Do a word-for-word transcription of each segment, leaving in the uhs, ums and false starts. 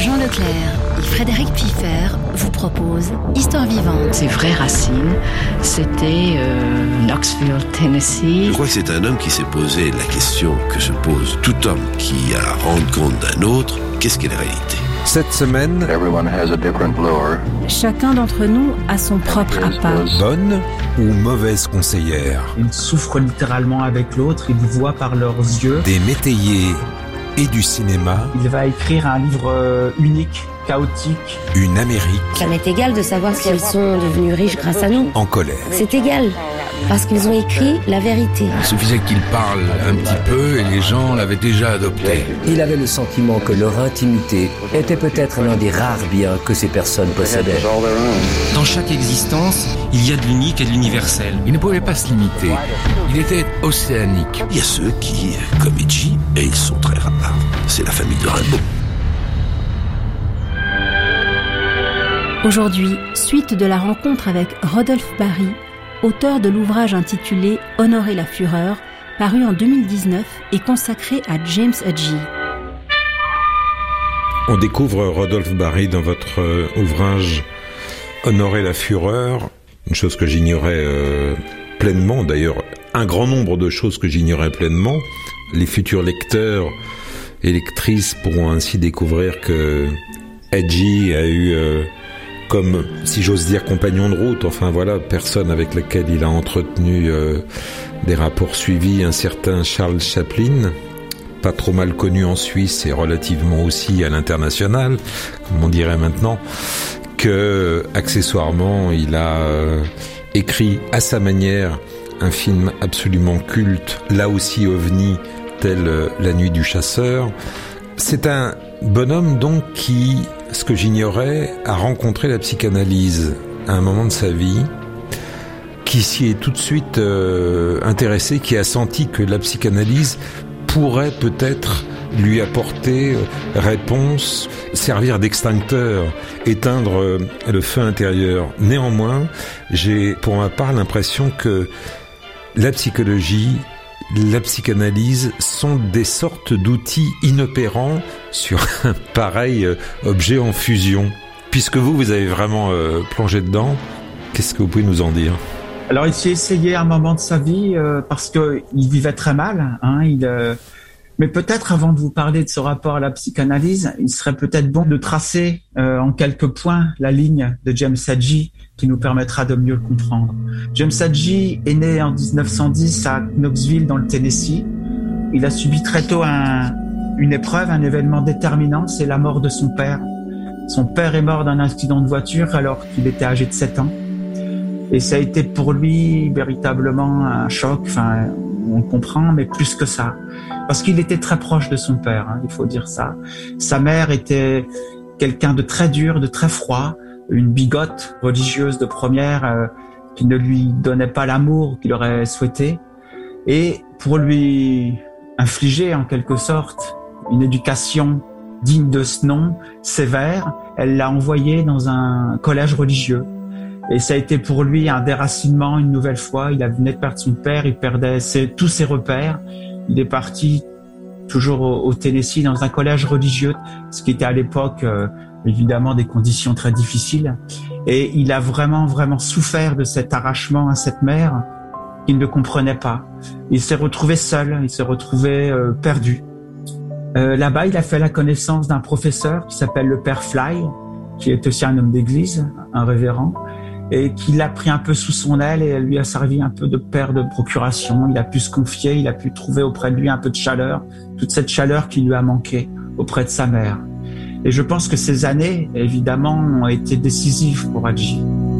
Jean Leclerc et Frédéric Piffer vous proposent Histoire vivante. Ses vraies racines, c'était euh, Knoxville, Tennessee. Je crois que c'est un homme qui s'est posé la question que se pose tout homme qui a à rendre compte d'un autre, qu'est-ce qu'est la réalité ? Cette semaine, chacun d'entre nous a son propre appât. Bonne ou mauvaise conseillère. Ils souffrent littéralement avec l'autre, ils voient par leurs yeux. Des métayers et du cinéma. Il va écrire un livre unique, chaotique. Une Amérique. Ça m'est égal de savoir si elles sont devenues riches grâce à nous. En colère. C'est égal, parce qu'ils ont écrit la vérité. Il suffisait qu'il parle un petit peu et les gens l'avaient déjà adopté. Il avait le sentiment que leur intimité était peut-être l'un des rares biens que ces personnes possédaient. Dans chaque existence, il y a de l'unique et de l'universel. Il ne pouvait pas se limiter. Il était océanique. Il y a ceux qui, comme Edgy, et ils sont très rares, c'est la famille de Rimbaud. Aujourd'hui, suite de la rencontre avec Rodolphe Bary, auteur de l'ouvrage intitulé « Honorer la fureur », paru en deux mille dix-neuf et consacré à James Hadji. On découvre Rodolphe Bary dans votre euh, ouvrage « Honorer la fureur », une chose que j'ignorais euh, pleinement, d'ailleurs un grand nombre de choses que j'ignorais pleinement. Les futurs lecteurs et lectrices pourront ainsi découvrir que Hadji a eu... Euh, comme, si j'ose dire, compagnon de route, enfin voilà, personne avec laquelle il a entretenu euh, des rapports suivis, un certain Charles Chaplin, pas trop mal connu en Suisse et relativement aussi à l'international, comme on dirait maintenant, que, accessoirement, il a euh, écrit à sa manière un film absolument culte, là aussi ovni, tel euh, La Nuit du Chasseur. C'est un bonhomme donc qui, ce que j'ignorais, a rencontré la psychanalyse à un moment de sa vie, qui s'y est tout de suite euh, intéressé, qui a senti que la psychanalyse pourrait peut-être lui apporter réponse, servir d'extincteur, éteindre euh, le feu intérieur. Néanmoins, j'ai pour ma part l'impression que la psychologie, la psychanalyse sont des sortes d'outils inopérants sur un pareil objet en fusion. Puisque vous, vous avez vraiment euh, plongé dedans, qu'est-ce que vous pouvez nous en dire ? Alors, il s'est essayé à un moment de sa vie euh, parce qu'il vivait très mal. Hein, il, euh... Mais peut-être, avant de vous parler de ce rapport à la psychanalyse, il serait peut-être bon de tracer euh, en quelques points la ligne de James Hadji qui nous permettra de mieux le comprendre. James Hadji est né en dix-neuf cent dix à Knoxville, dans le Tennessee. Il a subi très tôt un, une épreuve, un événement déterminant, c'est la mort de son père. Son père est mort d'un accident de voiture alors qu'il était âgé de sept ans. Et ça a été pour lui véritablement un choc, enfin, on le comprend, mais plus que ça. Parce qu'il était très proche de son père, hein, il faut dire ça. Sa mère était quelqu'un de très dur, de très froid, une bigote religieuse de première euh, qui ne lui donnait pas l'amour qu'il aurait souhaité. Et pour lui infliger en quelque sorte une éducation digne de ce nom, sévère, elle l'a envoyé dans un collège religieux. Et ça a été pour lui un déracinement une nouvelle fois. Il venait de perdre son père, il perdait ses, tous ses repères. Il est parti toujours au, au Tennessee dans un collège religieux, ce qui était à l'époque euh, évidemment des conditions très difficiles. Et il a vraiment, vraiment souffert de cet arrachement à cette mère qu'il ne comprenait pas. Il s'est retrouvé seul, il s'est retrouvé euh, perdu. Euh, là-bas, il a fait la connaissance d'un professeur qui s'appelle le père Fly, qui est aussi un homme d'église, un révérend, et qui l'a pris un peu sous son aile et elle lui a servi un peu de père de procuration. Il a pu se confier, il a pu trouver auprès de lui un peu de chaleur, toute cette chaleur qui lui a manqué auprès de sa mère. Et je pense que ces années, évidemment, ont été décisives pour Hadji.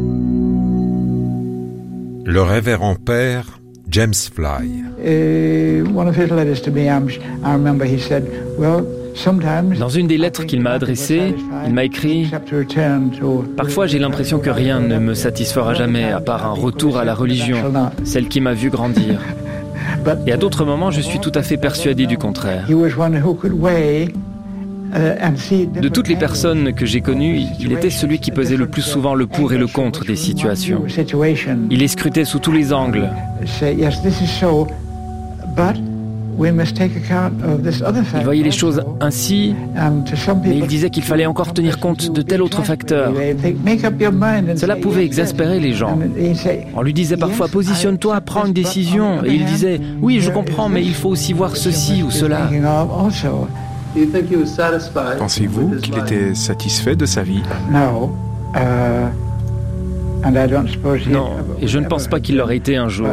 Le révérend père James Fly. Uh, one of his letters to me, I remember he said, well, dans une des lettres qu'il m'a adressées, il m'a écrit « Parfois j'ai l'impression que rien ne me satisfera jamais à part un retour à la religion, celle qui m'a vu grandir. Et à d'autres moments, je suis tout à fait persuadé du contraire. » De toutes les personnes que j'ai connues, il était celui qui pesait le plus souvent le pour et le contre des situations. Il les scrutait sous tous les angles. Il voyait les choses ainsi, mais il disait qu'il fallait encore tenir compte de tel autre facteur. Cela pouvait exaspérer les gens. On lui disait parfois « Positionne-toi, prends une décision » et il disait « Oui, je comprends, mais il faut aussi voir ceci ou cela. » Pensez-vous qu'il était satisfait de sa vie? Non, et je ne pense pas qu'il l'aurait été un jour.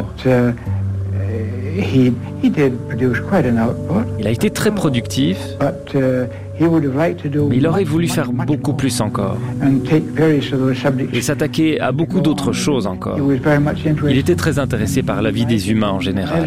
Il a été très productif, mais il aurait voulu faire beaucoup plus encore et s'attaquer à beaucoup d'autres choses encore. Il était très intéressé par la vie des humains en général.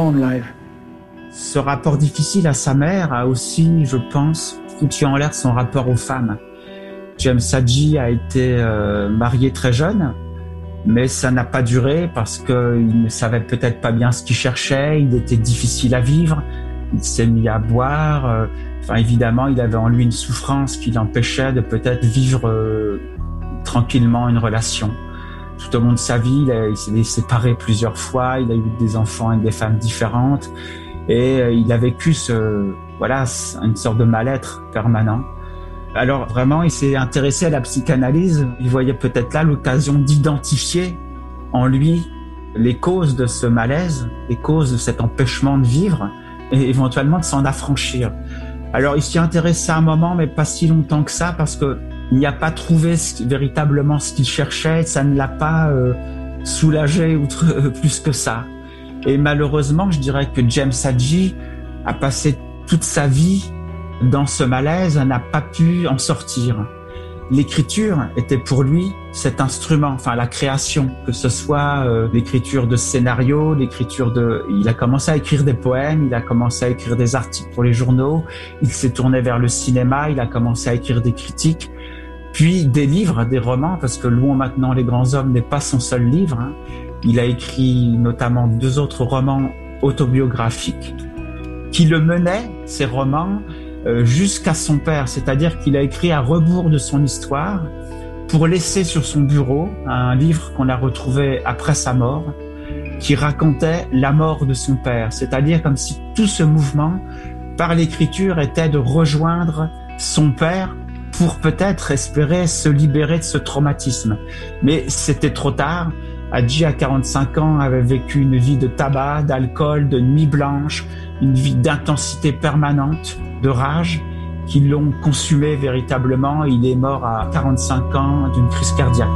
Ce rapport difficile à sa mère a aussi, je pense, foutu en l'air son rapport aux femmes. James Hadji a été euh, marié très jeune, mais ça n'a pas duré parce qu'il ne savait peut-être pas bien ce qu'il cherchait, il était difficile à vivre, il s'est mis à boire, euh, enfin évidemment il avait en lui une souffrance qui l'empêchait de peut-être vivre euh, tranquillement une relation. Tout au long de sa vie, il, a, il s'est séparé plusieurs fois, il a eu des enfants avec des femmes différentes et euh, il a vécu ce, voilà, une sorte de mal-être permanent. Alors vraiment, il s'est intéressé à la psychanalyse. Il voyait peut-être là l'occasion d'identifier en lui les causes de ce malaise, les causes de cet empêchement de vivre et éventuellement de s'en affranchir. Alors il s'y intéressait un moment, mais pas si longtemps que ça, parce que il n'y a pas trouvé véritablement ce qu'il cherchait. Ça ne l'a pas euh, soulagé outre, euh, plus que ça. Et malheureusement, je dirais que James Hadji a passé toute sa vie dans ce malaise, n'a pas pu en sortir. L'écriture était pour lui cet instrument, enfin la création, que ce soit euh, l'écriture de scénarios, l'écriture de... Il a commencé à écrire des poèmes, il a commencé à écrire des articles pour les journaux, il s'est tourné vers le cinéma, il a commencé à écrire des critiques, puis des livres, des romans, parce que Louons maintenant les grands hommes n'est pas son seul livre. Hein. Il a écrit notamment deux autres romans autobiographiques qui le menaient, ces romans, jusqu'à son père, c'est-à-dire qu'il a écrit à rebours de son histoire pour laisser sur son bureau un livre qu'on a retrouvé après sa mort qui racontait la mort de son père, c'est-à-dire comme si tout ce mouvement par l'écriture était de rejoindre son père pour peut-être espérer se libérer de ce traumatisme. Mais c'était trop tard. Hadji, à quarante-cinq ans, avait vécu une vie de tabac, d'alcool, de nuit blanche, une vie d'intensité permanente, de rage, qui l'ont consumé véritablement. Il est mort à quarante-cinq ans d'une crise cardiaque.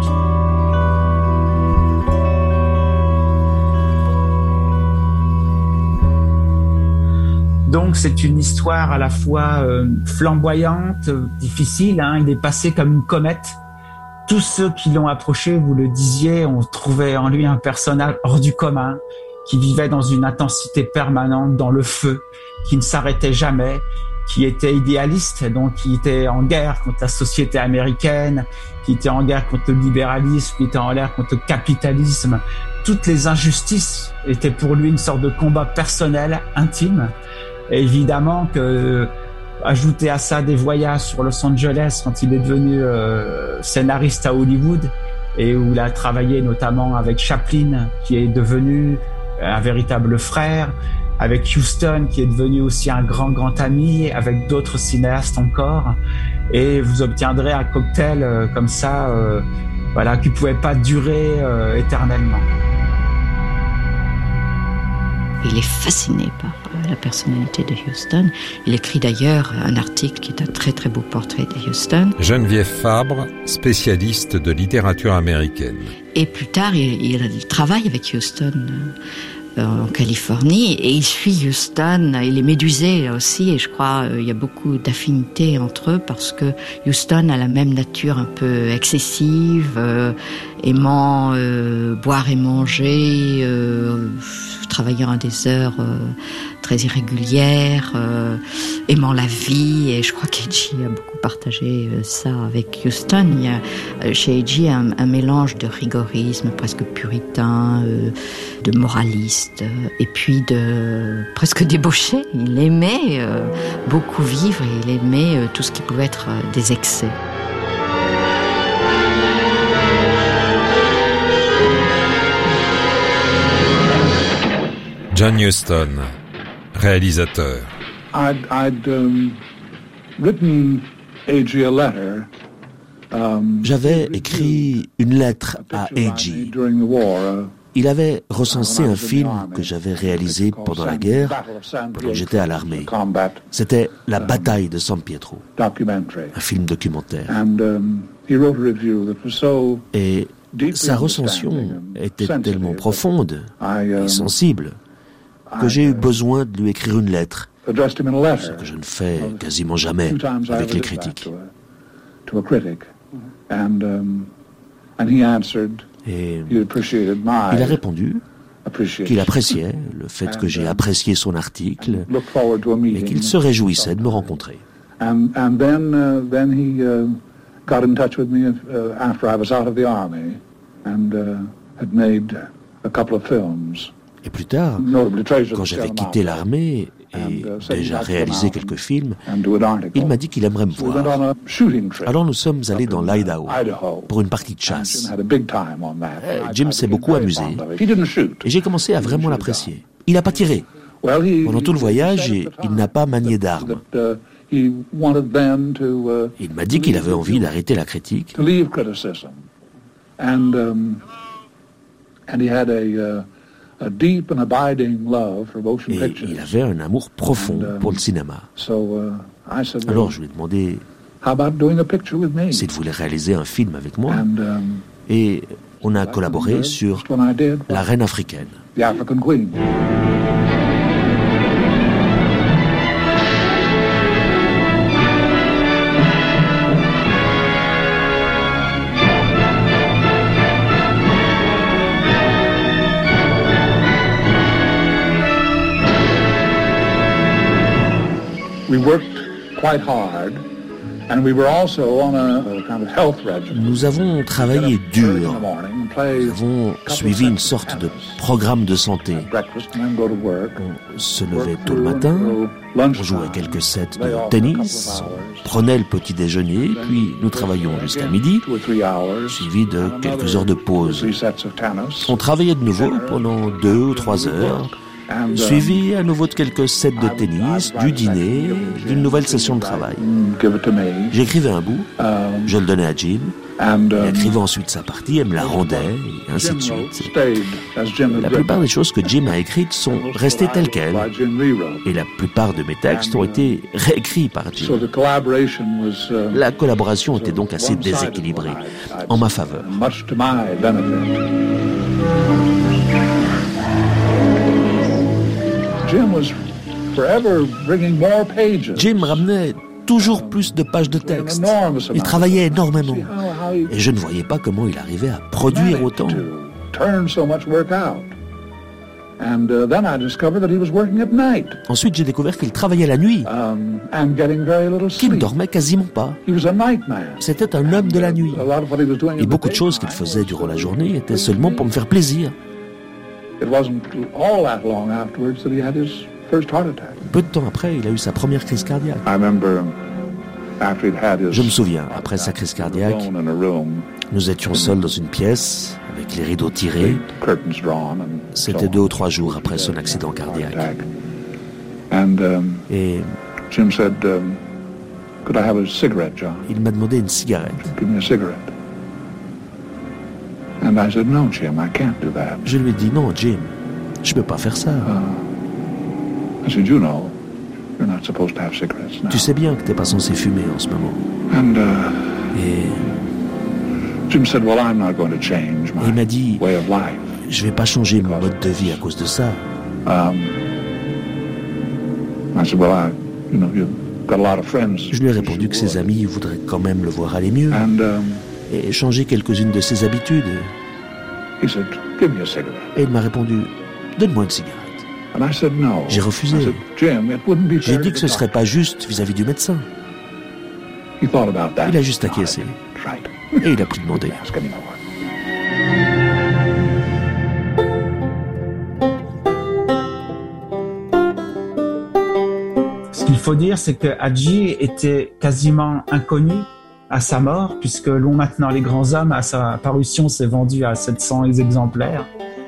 Donc c'est une histoire à la fois euh, flamboyante, difficile, hein. Il est passé comme une comète. Tous ceux qui l'ont approché, vous le disiez, ont trouvé en lui un personnage hors du commun, qui vivait dans une intensité permanente, dans le feu, qui ne s'arrêtait jamais, qui était idéaliste, donc qui était en guerre contre la société américaine, qui était en guerre contre le libéralisme, qui était en guerre contre le capitalisme. Toutes les injustices étaient pour lui une sorte de combat personnel, intime. Et évidemment que... Ajouter à ça des voyages sur Los Angeles quand il est devenu euh, scénariste à Hollywood et où il a travaillé notamment avec Chaplin qui est devenu un véritable frère, avec Huston qui est devenu aussi un grand grand ami, avec d'autres cinéastes encore, et vous obtiendrez un cocktail euh, comme ça, euh, voilà, qui pouvait pas durer euh, éternellement. Il est fasciné par la personnalité de Huston. Il écrit d'ailleurs un article qui est un très très beau portrait de Huston. Geneviève Fabre, spécialiste de littérature américaine. Et plus tard, il, il travaille avec Huston euh, en Californie et il suit Huston. Il est médusé aussi et je crois euh, il y a beaucoup d'affinités entre eux parce que Huston a la même nature un peu excessive, euh, aimant euh, boire et manger, euh, travaillant à des heures euh, très irrégulières, euh, aimant la vie, et je crois qu'Hadji a beaucoup partagé euh, ça avec Huston. Il y a euh, chez Hadji un, un mélange de rigorisme presque puritain, euh, de moraliste, euh, et puis de presque débauché. Il aimait euh, beaucoup vivre et il aimait euh, tout ce qui pouvait être euh, des excès. John Huston, réalisateur. I'd, I'd, um, written A G a letter. J'avais écrit une lettre à A G. Il avait recensé un film que j'avais réalisé pendant la guerre, pendant que j'étais à l'armée. C'était La bataille de San Pietro, un film documentaire. Et sa recension était tellement profonde et sensible que j'ai eu besoin de lui écrire une lettre, ce que je ne fais quasiment jamais avec les critiques. Et il a répondu qu'il appréciait le fait que j'ai apprécié son article et qu'il se réjouissait de me rencontrer. Et plus tard, quand j'avais quitté l'armée et déjà réalisé quelques films, il m'a dit qu'il aimerait me voir. Alors nous sommes allés dans l'Idaho pour une partie de chasse. Jim s'est beaucoup amusé et j'ai commencé à vraiment l'apprécier. Il n'a pas tiré. Pendant tout le voyage, il n'a pas manié d'armes. Il m'a dit qu'il avait envie d'arrêter la critique. Et il avait un amour profond pour le cinéma. Alors je lui ai demandé s'il voulait réaliser un film avec moi. Et on a collaboré sur La Reine africaine. Nous avons travaillé dur. Nous avons suivi une sorte de programme de santé. On se levait tôt le matin, on jouait quelques sets de tennis, on prenait le petit déjeuner, puis nous travaillions jusqu'à midi, suivi de quelques heures de pause. On travaillait de nouveau pendant deux ou trois heures, suivi à nouveau de quelques sets de tennis, du dîner, d'une nouvelle session de travail. J'écrivais un bout, je le donnais à Jim, il écrivait ensuite sa partie, elle me la rendait, et ainsi de suite. La plupart des choses que Jim a écrites sont restées telles quelles, et la plupart de mes textes ont été réécrits par Jim. La collaboration était donc assez déséquilibrée, en ma faveur. Jim ramenait toujours plus de pages de texte. Il travaillait énormément. Et je ne voyais pas comment il arrivait à produire autant. Ensuite, j'ai découvert qu'il travaillait la nuit, qu'il ne dormait quasiment pas. C'était un homme de la nuit. Et beaucoup de choses qu'il faisait durant la journée étaient seulement pour me faire plaisir. Peu de temps après, il a eu sa première crise cardiaque. Je me souviens, après sa crise cardiaque, nous étions seuls dans une pièce, avec les rideaux tirés. C'était deux ou trois jours après son accident cardiaque. Et il m'a demandé une cigarette. Je lui ai dit non, Jim, je ne peux pas faire ça. Tu sais bien que tu n'es pas censé fumer en ce moment. Et il m'a dit, je ne vais pas changer mon mode de vie à cause de ça. Je lui ai répondu que ses amis voudraient quand même le voir aller mieux et changer quelques-unes de ses habitudes. Et il m'a répondu, donne-moi une cigarette. J'ai refusé. J'ai dit que ce ne serait pas juste vis-à-vis du médecin. Il a juste acquiescé. Et il a plus demandé. Ce qu'il faut dire, c'est que Hadji était quasiment inconnu à sa mort, puisque Long maintenant les grands hommes, à sa parution, s'est vendu à sept cents exemplaires.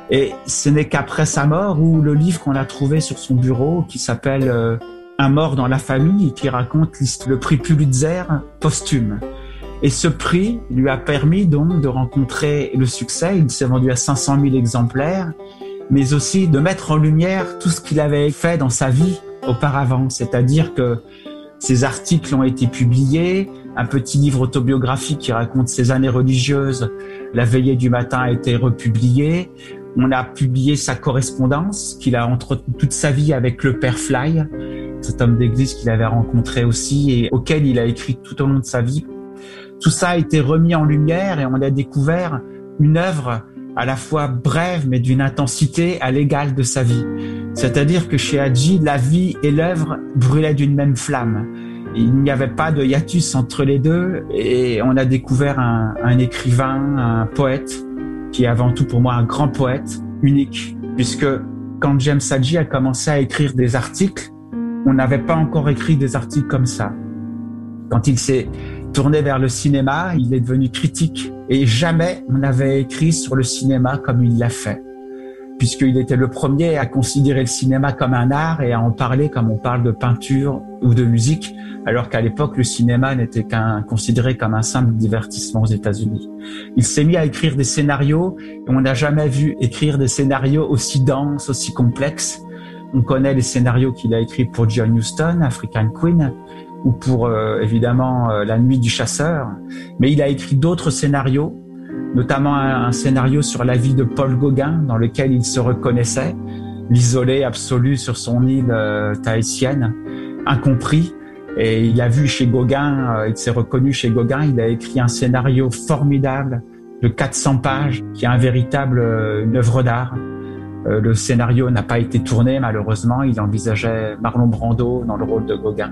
Et ce n'est qu'après sa mort où le livre qu'on a trouvé sur son bureau, qui s'appelle euh, Un mort dans la famille, et qui raconte le prix Pulitzer posthume. Et ce prix lui a permis donc de rencontrer le succès. Il s'est vendu à cinq cent mille exemplaires, mais aussi de mettre en lumière tout ce qu'il avait fait dans sa vie auparavant. C'est-à-dire que ses articles ont été publiés, un petit livre autobiographique qui raconte ses années religieuses, La veillée du matin, a été republié. On a publié sa correspondance qu'il a entretenue toute sa vie avec le père Fly, cet homme d'église qu'il avait rencontré aussi et auquel il a écrit tout au long de sa vie. Tout ça a été remis en lumière et on a découvert une œuvre à la fois brève mais d'une intensité à l'égal de sa vie. C'est-à-dire que chez Hadji, la vie et l'œuvre brûlaient d'une même flamme. Il n'y avait pas de hiatus entre les deux et on a découvert un, un écrivain, un poète, qui est avant tout pour moi un grand poète, unique, puisque quand James Hadji a commencé à écrire des articles, on n'avait pas encore écrit des articles comme ça. Quand il s'est tourné vers le cinéma, il est devenu critique et jamais on n'avait écrit sur le cinéma comme il l'a fait, puisqu'il était le premier à considérer le cinéma comme un art et à en parler comme on parle de peinture ou de musique, alors qu'à l'époque, le cinéma n'était qu'un considéré comme un simple divertissement aux États-Unis. Il s'est mis à écrire des scénarios et on n'a jamais vu écrire des scénarios aussi denses, aussi complexes. On connaît les scénarios qu'il a écrits pour John Huston, African Queen, ou pour euh, évidemment euh, La Nuit du Chasseur, mais il a écrit d'autres scénarios, notamment un, un scénario sur la vie de Paul Gauguin, dans lequel il se reconnaissait, l'isolé absolu sur son île euh, tahitienne, incompris. Et il a vu chez Gauguin, euh, il s'est reconnu chez Gauguin, il a écrit un scénario formidable de quatre cents pages, qui est un véritable euh, une œuvre d'art. Euh, le scénario n'a pas été tourné, malheureusement, il envisageait Marlon Brando dans le rôle de Gauguin.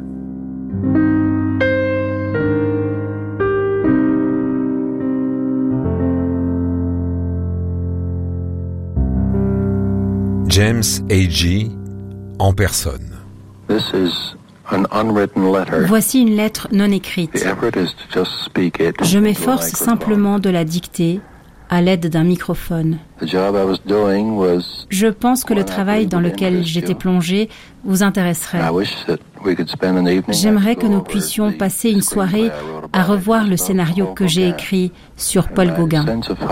James Hadji en personne. This is an unwritten letter. Voici une lettre non écrite. The effort is to just speak it Je m'efforce simplement de la dicter à l'aide d'un microphone. The job I was doing was Je pense que le travail dans lequel j'étais plongé vous intéresserait. I wish that we could spend an evening. J'aimerais que nous puissions passer une soirée à revoir le scénario que j'ai écrit sur Paul Gauguin.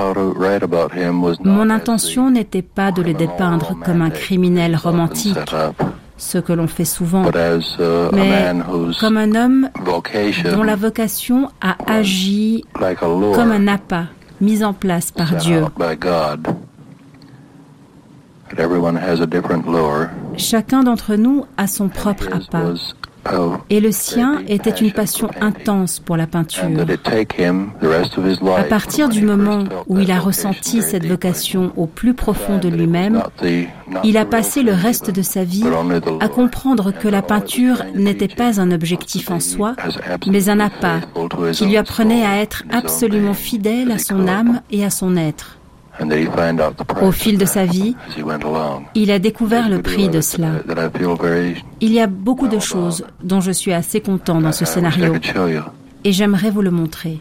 Mon intention n'était pas de le dépeindre comme un criminel romantique, ce que l'on fait souvent, mais comme un homme dont la vocation a agi comme un appât mis en place par Dieu. Chacun d'entre nous a son propre appât, et le sien était une passion intense pour la peinture. À partir du moment où il a ressenti cette vocation au plus profond de lui-même, il a passé le reste de sa vie à comprendre que la peinture n'était pas un objectif en soi, mais un appât qui lui apprenait à être absolument fidèle à son âme et à son être. Au fil de sa vie, il a découvert le prix de cela. Il y a beaucoup de choses dont je suis assez content dans ce scénario, et j'aimerais vous le montrer.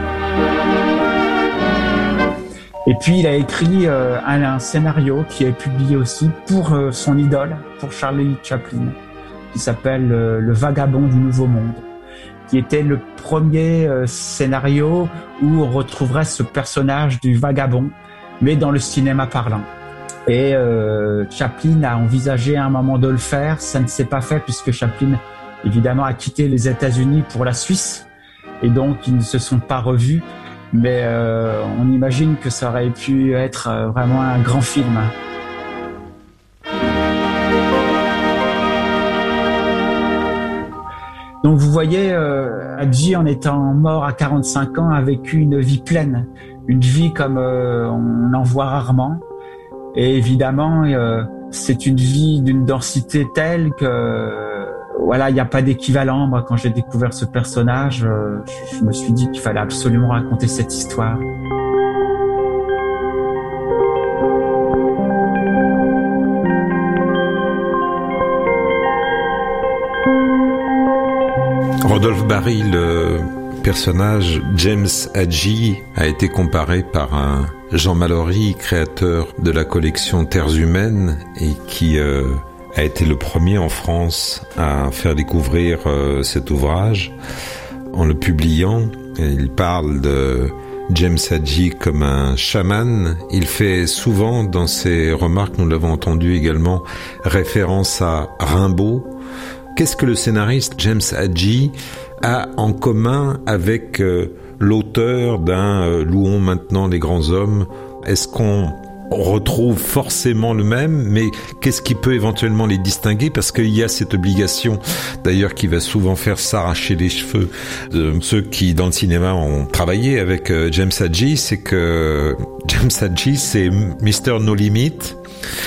Et puis il a écrit euh, un, un scénario qui est publié aussi pour euh, son idole, pour Charlie Chaplin, qui s'appelle euh, Le Vagabond du Nouveau Monde, qui était le premier euh, scénario où on retrouverait ce personnage du vagabond, mais dans le cinéma parlant. Et euh, Chaplin a envisagé à un moment de le faire, ça ne s'est pas fait puisque Chaplin, évidemment, a quitté les États-Unis pour la Suisse, et donc ils ne se sont pas revus, mais euh, on imagine que ça aurait pu être euh, vraiment un grand film. Donc vous voyez, euh, Hadji, en étant mort à quarante-cinq ans, a vécu une vie pleine, une vie comme euh, on en voit rarement. Et évidemment, euh, c'est une vie d'une densité telle que, euh, voilà, il n'y a pas d'équivalent. Moi, quand j'ai découvert ce personnage, euh, je, je me suis dit qu'il fallait absolument raconter cette histoire. Rodolphe Barry, le personnage, James Hadji, a été comparé par un Jean Mallory, créateur de la collection Terres humaines, et qui euh, a été le premier en France à faire découvrir euh, cet ouvrage. En le publiant, il parle de James Hadji comme un chaman. Il fait souvent dans ses remarques, nous l'avons entendu également, référence à Rimbaud. Qu'est-ce que le scénariste James Hadji a en commun avec euh, l'auteur d'un euh, Louons maintenant les grands hommes? Est-ce qu'on retrouve forcément le même, mais qu'est-ce qui peut éventuellement les distinguer? Parce qu'il y a cette obligation, d'ailleurs, qui va souvent faire s'arracher les cheveux de ceux qui, dans le cinéma, ont travaillé avec euh, James Hadji, c'est que James Hadji, c'est mister No Limit.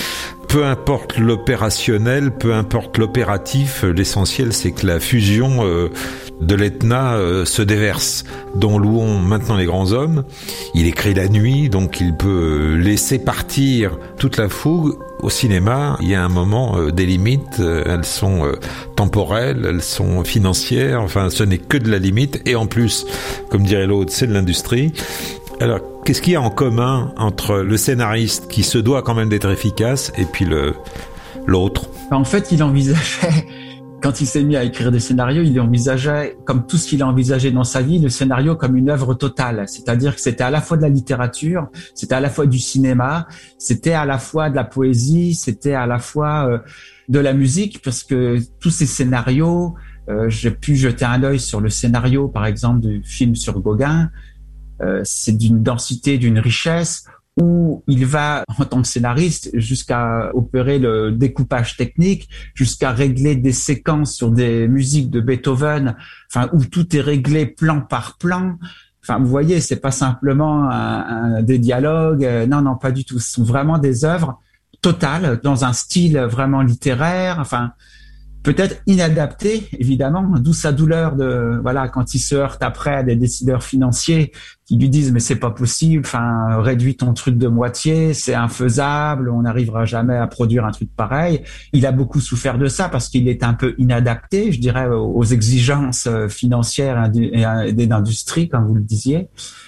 Peu importe l'opérationnel, peu importe l'opératif, l'essentiel c'est que la fusion euh, de l'Etna euh, se déverse. Dont Louons maintenant les grands hommes, il écrit la nuit, donc il peut laisser partir toute la fougue. Au cinéma, il y a un moment, euh, des limites, euh, elles sont euh, temporelles, elles sont financières, enfin ce n'est que de la limite, et en plus, comme dirait l'autre, c'est de l'industrie. Alors, qu'est-ce qu'il y a en commun entre le scénariste qui se doit quand même d'être efficace et puis le l'autre? En fait, il envisageait, quand il s'est mis à écrire des scénarios, il envisageait, comme tout ce qu'il a envisagé dans sa vie, le scénario comme une œuvre totale. C'est-à-dire que c'était à la fois de la littérature, c'était à la fois du cinéma, c'était à la fois de la poésie, c'était à la fois euh, de la musique, parce que tous ces scénarios, euh, j'ai pu jeter un œil sur le scénario, par exemple, du film sur Gauguin. Euh, c'est d'une densité, d'une richesse, où il va, en tant que scénariste, jusqu'à opérer le découpage technique, jusqu'à régler des séquences sur des musiques de Beethoven, enfin, où tout est réglé plan par plan. Enfin, vous voyez, c'est pas simplement un, un, des dialogues, euh, non, non, pas du tout. Ce sont vraiment des œuvres totales, dans un style vraiment littéraire, enfin, peut-être inadapté, évidemment, d'où sa douleur de, voilà, quand il se heurte après à des décideurs financiers qui lui disent, mais c'est pas possible, enfin, réduis ton truc de moitié, c'est infaisable, on n'arrivera jamais à produire un truc pareil. Il a beaucoup souffert de ça parce qu'il est un peu inadapté, je dirais, aux exigences financières et d'industrie, comme vous le disiez.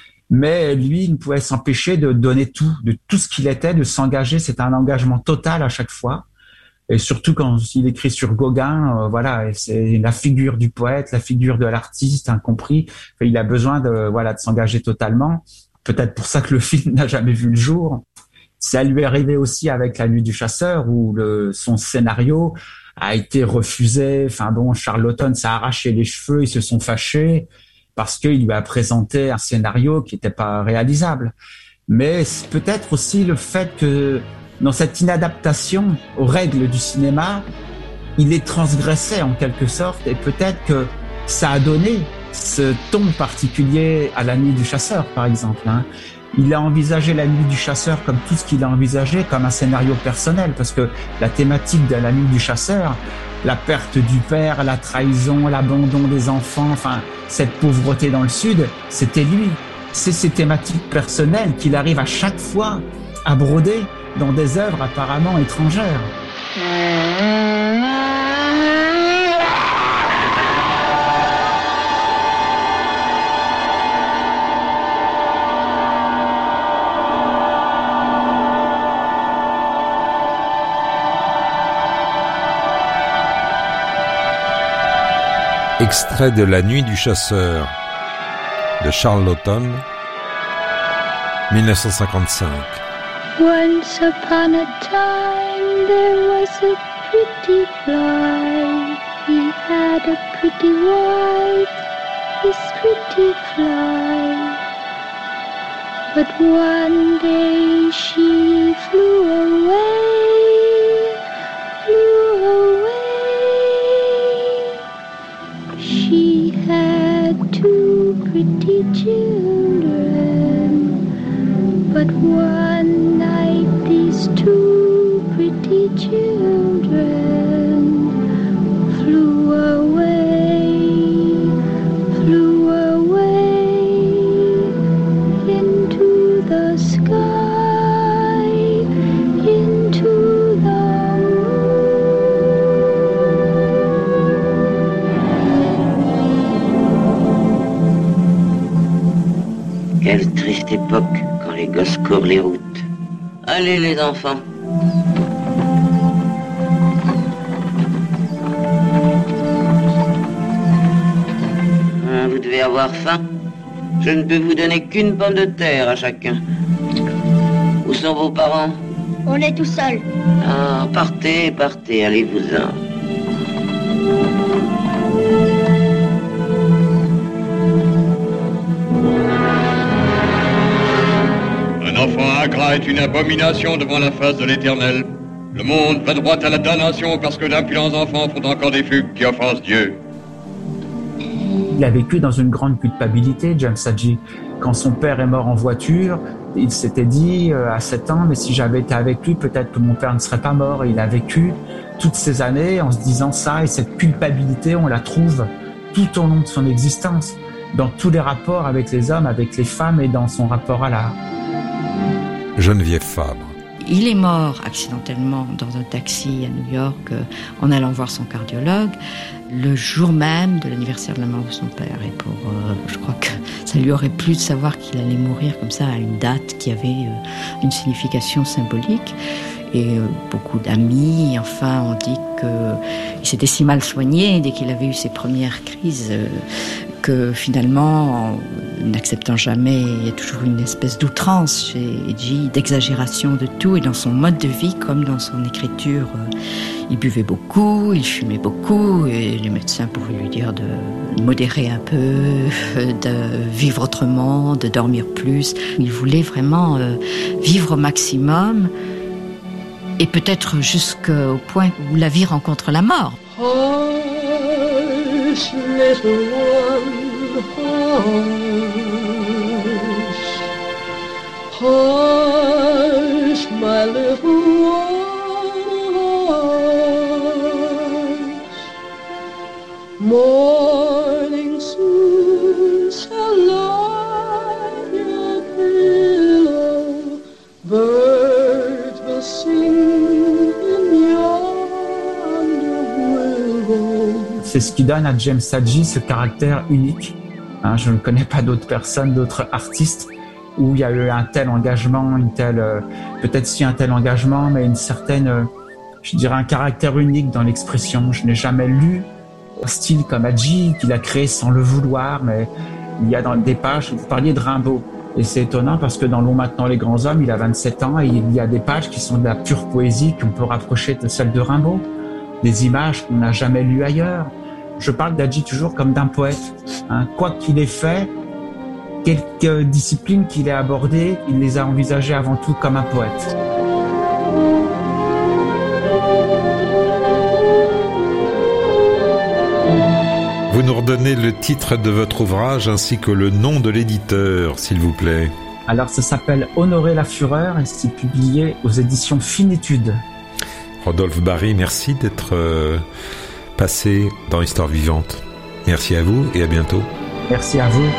Mais lui, il ne pouvait s'empêcher de donner tout, de tout ce qu'il était, de s'engager. C'est un engagement total à chaque fois. Et surtout quand il écrit sur Gauguin, euh, voilà, c'est la figure du poète, la figure de l'artiste incompris. Enfin, il a besoin de, voilà, de s'engager totalement. Peut-être pour ça que le film n'a jamais vu le jour. Ça lui est arrivé aussi avec La Nuit du Chasseur, où le, son scénario a été refusé. Enfin bon, Charlton s'est arraché les cheveux, ils se sont fâchés parce qu'il lui a présenté un scénario qui n'était pas réalisable. Mais c'est peut-être aussi le fait que dans cette inadaptation aux règles du cinéma, il les transgressait en quelque sorte, et peut-être que ça a donné ce ton particulier à La Nuit du Chasseur, par exemple. Hein. Il a envisagé La Nuit du Chasseur comme tout ce qu'il a envisagé, comme un scénario personnel, parce que la thématique de La Nuit du Chasseur, la perte du père, la trahison, l'abandon des enfants, enfin, cette pauvreté dans le Sud, c'était lui. C'est ces thématiques personnelles qu'il arrive à chaque fois à broder dans des œuvres apparemment étrangères. Extrait de La Nuit du Chasseur de Charlton, dix-neuf cent cinquante-cinq. Once upon a time there was a pretty fly. He had a pretty wife, this pretty fly. But one day she flew away, flew away. She had two pretty children, but one night these two pretty children flew away, flew away into the sky, into the moon. Quelle triste époque quand les gosses courent les routes. Allez les enfants. Ah, vous devez avoir faim. Je ne peux vous donner qu'une pomme de terre à chacun. Où sont vos parents? On est tout seul. Ah, partez, partez, allez-vous-en. Un enfant ingrat est une abomination devant la face de l'Éternel. Le monde va droit à la damnation parce que d'impudents enfants font encore des fugues qui offensent Dieu. Il a vécu dans une grande culpabilité, James Hadji. Quand son père est mort en voiture, il s'était dit euh, à sept ans, mais si j'avais été avec lui, peut-être que mon père ne serait pas mort. Et il a vécu toutes ces années en se disant ça, et cette culpabilité, on la trouve tout au long de son existence, dans tous les rapports avec les hommes, avec les femmes et dans son rapport à l'art. Geneviève Fabre. Il est mort accidentellement dans un taxi à New York euh, en allant voir son cardiologue le jour même de l'anniversaire de la mort de son père. Et pour, euh, je crois que ça lui aurait plu de savoir qu'il allait mourir comme ça à une date qui avait euh, une signification symbolique. Et euh, beaucoup d'amis, enfin, ont dit qu'il s'était si mal soigné dès qu'il avait eu ses premières crises euh, que finalement, en n'acceptant jamais, il y a toujours une espèce d'outrance chez Hadji, d'exagération de tout, et dans son mode de vie comme dans son écriture. Euh, il buvait beaucoup, il fumait beaucoup, et les médecins pouvaient lui dire de modérer un peu, de vivre autrement, de dormir plus. Il voulait vraiment euh, vivre au maximum, et peut-être jusqu'au point où la vie rencontre la mort. Hush, little one, hush. Hush, my little one, hush. Morning soon shall light your pillow. Birds will sing in yonder willow. C'est ce qui donne à James Hadji ce caractère unique. Hein, je ne connais pas d'autres personnes, d'autres artistes où il y a eu un tel engagement, une telle, euh, peut-être si un tel engagement, mais une certaine, euh, je dirais un caractère unique dans l'expression. Je n'ai jamais lu un style comme Hadji qu'il a créé sans le vouloir, mais il y a dans des pages, vous parliez de Rimbaud. Et c'est étonnant parce que dans L'On maintenant les grands hommes, il a vingt-sept ans et il y a des pages qui sont de la pure poésie qu'on peut rapprocher de celles de Rimbaud. Des images qu'on n'a jamais lues ailleurs. Je parle d'Hadji toujours comme d'un poète. Hein. Quoi qu'il ait fait, quelques disciplines qu'il ait abordées, il les a envisagées avant tout comme un poète. Vous nous redonnez le titre de votre ouvrage ainsi que le nom de l'éditeur, s'il vous plaît. Alors ça s'appelle Honorer la fureur et c'est publié aux éditions Finitude. Rodolphe Barry, merci d'être euh, passé dans Histoire Vivante. Merci à vous et à bientôt. Merci à vous.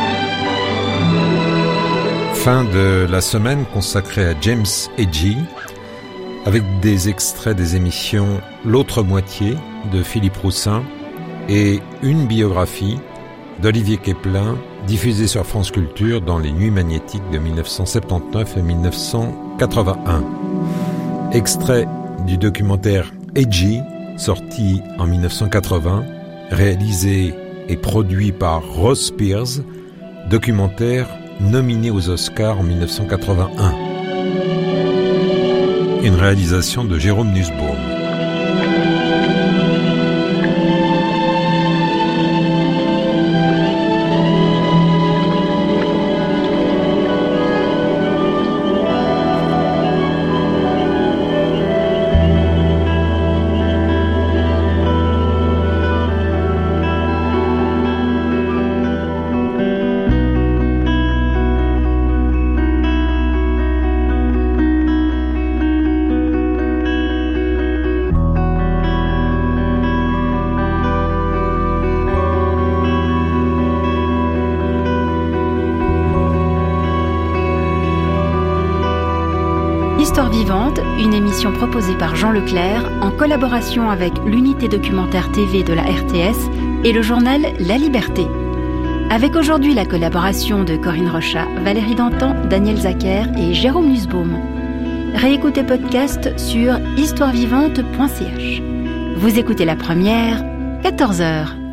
Fin de la semaine consacrée à James Hadji, avec des extraits des émissions L'autre moitié de Philippe Roussin et une biographie d'Olivier Keplin, diffusée sur France Culture dans les Nuits magnétiques de dix-neuf cent soixante-dix-neuf et dix-neuf cent quatre-vingt-un. Extrait du documentaire Hadji, sorti en dix-neuf cent quatre-vingts, réalisé et produit par Rose Spears, documentaire nominé aux Oscars en dix-neuf cent quatre-vingt-un. Une réalisation de Jérôme Nussbaum. Histoire vivante, une émission proposée par Jean Leclerc en collaboration avec l'unité documentaire T V de la R T S et le journal La Liberté. Avec aujourd'hui la collaboration de Corinne Rochat, Valérie Dantan, Daniel Zacher et Jérôme Nussbaum. Réécoutez podcast sur histoire vivante point c h. Vous écoutez la première, quatorze heures.